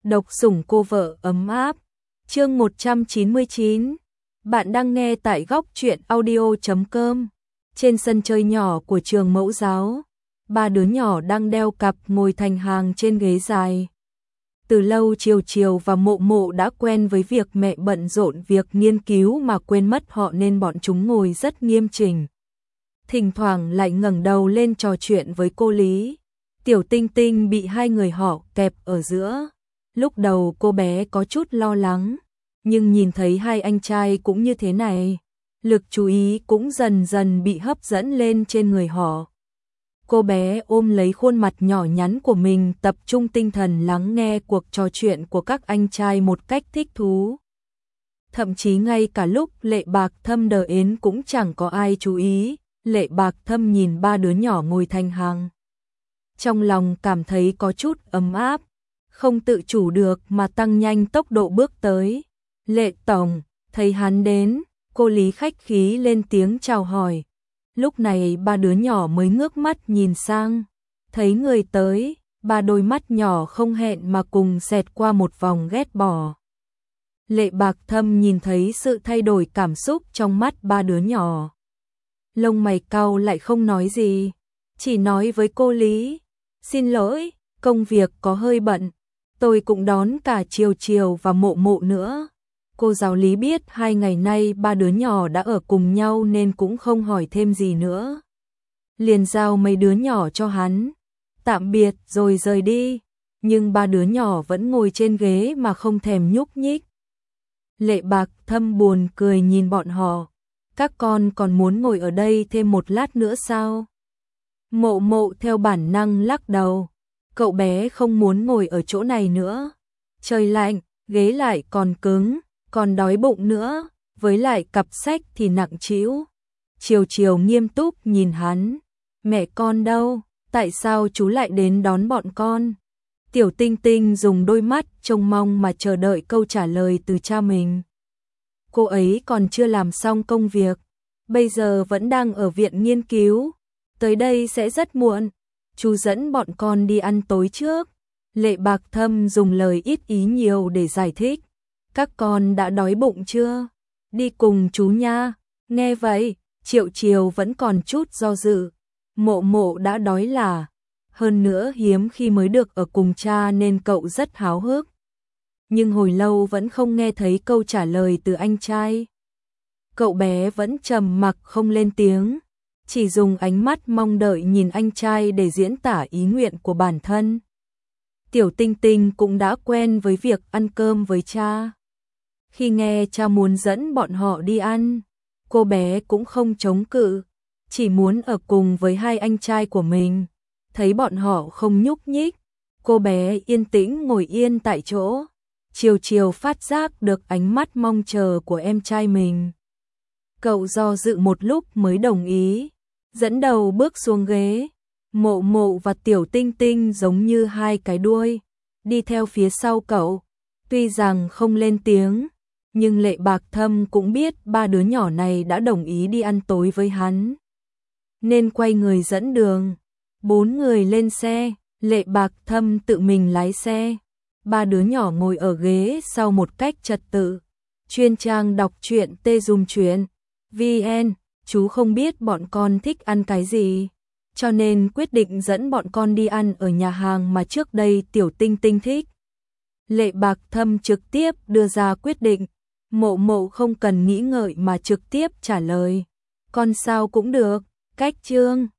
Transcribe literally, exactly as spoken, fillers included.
Độc sủng cô vợ ấm áp. Chương một trăm chín mươi chín. Bạn đang nghe tại góc truyện audio chấm com. Trên sân chơi nhỏ của trường mẫu giáo, ba đứa nhỏ đang đeo cặp ngồi thành hàng trên ghế dài. Từ lâu Chiều Chiều và Mộ Mộ đã quen với việc mẹ bận rộn việc nghiên cứu mà quên mất họ, nên bọn chúng ngồi rất nghiêm chỉnh. Thỉnh thoảng lại ngẩng đầu lên trò chuyện với cô Lý. Tiểu Tinh Tinh bị hai người họ kẹp ở giữa. Lúc đầu cô bé có chút lo lắng, nhưng nhìn thấy hai anh trai cũng như thế này, lực chú ý cũng dần dần bị hấp dẫn lên trên người họ. Cô bé ôm lấy khuôn mặt nhỏ nhắn của mình, tập trung tinh thần lắng nghe cuộc trò chuyện của các anh trai một cách thích thú. Thậm chí ngay cả lúc Lệ Bạc Thâm đờ ến cũng chẳng có ai chú ý. Lệ Bạc Thâm nhìn ba đứa nhỏ ngồi thành hàng, trong lòng cảm thấy có chút ấm áp, không tự chủ được mà tăng nhanh tốc độ bước tới. Lệ Tổng, thấy hắn đến, cô Lý khách khí lên tiếng chào hỏi. Lúc này ba đứa nhỏ mới ngước mắt nhìn sang, thấy người tới, ba đôi mắt nhỏ không hẹn mà cùng xẹt qua một vòng ghét bỏ. Lệ Bạc Thâm nhìn thấy sự thay đổi cảm xúc trong mắt ba đứa nhỏ, lông mày cau lại không nói gì, chỉ nói với cô Lý: "Xin lỗi, công việc có hơi bận, tôi cũng đón cả Chiều Chiều và Mộ Mộ nữa." Cô giáo Lý biết hai ngày nay ba đứa nhỏ đã ở cùng nhau nên cũng không hỏi thêm gì nữa, liền giao mấy đứa nhỏ cho hắn, tạm biệt rồi rời đi. Nhưng ba đứa nhỏ vẫn ngồi trên ghế mà không thèm nhúc nhích. Lệ Bạc Thâm buồn cười nhìn bọn họ: "Các con còn muốn ngồi ở đây thêm một lát nữa sao?" Mộ Mộ theo bản năng lắc đầu, cậu bé không muốn ngồi ở chỗ này nữa. Trời lạnh, ghế lại còn cứng, còn đói bụng nữa, với lại cặp sách thì nặng trĩu. Chiều Chiều nghiêm túc nhìn hắn: "Mẹ con đâu, tại sao chú lại đến đón bọn con?" Tiểu Tinh Tinh dùng đôi mắt trông mong mà chờ đợi câu trả lời từ cha mình. Cô ấy còn chưa làm xong công việc, bây giờ vẫn đang ở viện nghiên cứu, tới đây sẽ rất muộn, chú dẫn bọn con đi ăn tối trước. Lệ Bạc Thâm dùng lời ít ý nhiều để giải thích: "Các con đã đói bụng chưa? Đi cùng chú nha." Nghe vậy, Chiều Chiều vẫn còn chút do dự. Mộ Mộ đã đói là, hơn nữa hiếm khi mới được ở cùng cha nên cậu rất háo hức. Nhưng hồi lâu vẫn không nghe thấy câu trả lời từ anh trai. Cậu bé vẫn trầm mặc không lên tiếng, chỉ dùng ánh mắt mong đợi nhìn anh trai để diễn tả ý nguyện của bản thân. Tiểu Tinh Tinh cũng đã quen với việc ăn cơm với cha. Khi nghe cha muốn dẫn bọn họ đi ăn, cô bé cũng không chống cự, chỉ muốn ở cùng với hai anh trai của mình. Thấy bọn họ không nhúc nhích, cô bé yên tĩnh ngồi yên tại chỗ. Chiều Chiều phát giác được ánh mắt mong chờ của em trai mình. Cậu do dự một lúc mới đồng ý, dẫn đầu bước xuống ghế. Mộ Mộ và Tiểu Tinh Tinh giống như hai cái đuôi, đi theo phía sau cậu. Tuy rằng không lên tiếng, nhưng Lệ Bạc Thâm cũng biết ba đứa nhỏ này đã đồng ý đi ăn tối với hắn, nên quay người dẫn đường. Bốn người lên xe, Lệ Bạc Thâm tự mình lái xe. Ba đứa nhỏ ngồi ở ghế sau một cách trật tự. Chuyên trang đọc truyện Tê Dùm Chuyện vê en. Chú không biết bọn con thích ăn cái gì, cho nên quyết định dẫn bọn con đi ăn ở nhà hàng mà trước đây Tiểu Tinh Tinh thích. Lệ Bạc Thâm trực tiếp đưa ra quyết định. Mộ Mộ không cần nghĩ ngợi mà trực tiếp trả lời: "Con sao cũng được." Cách chương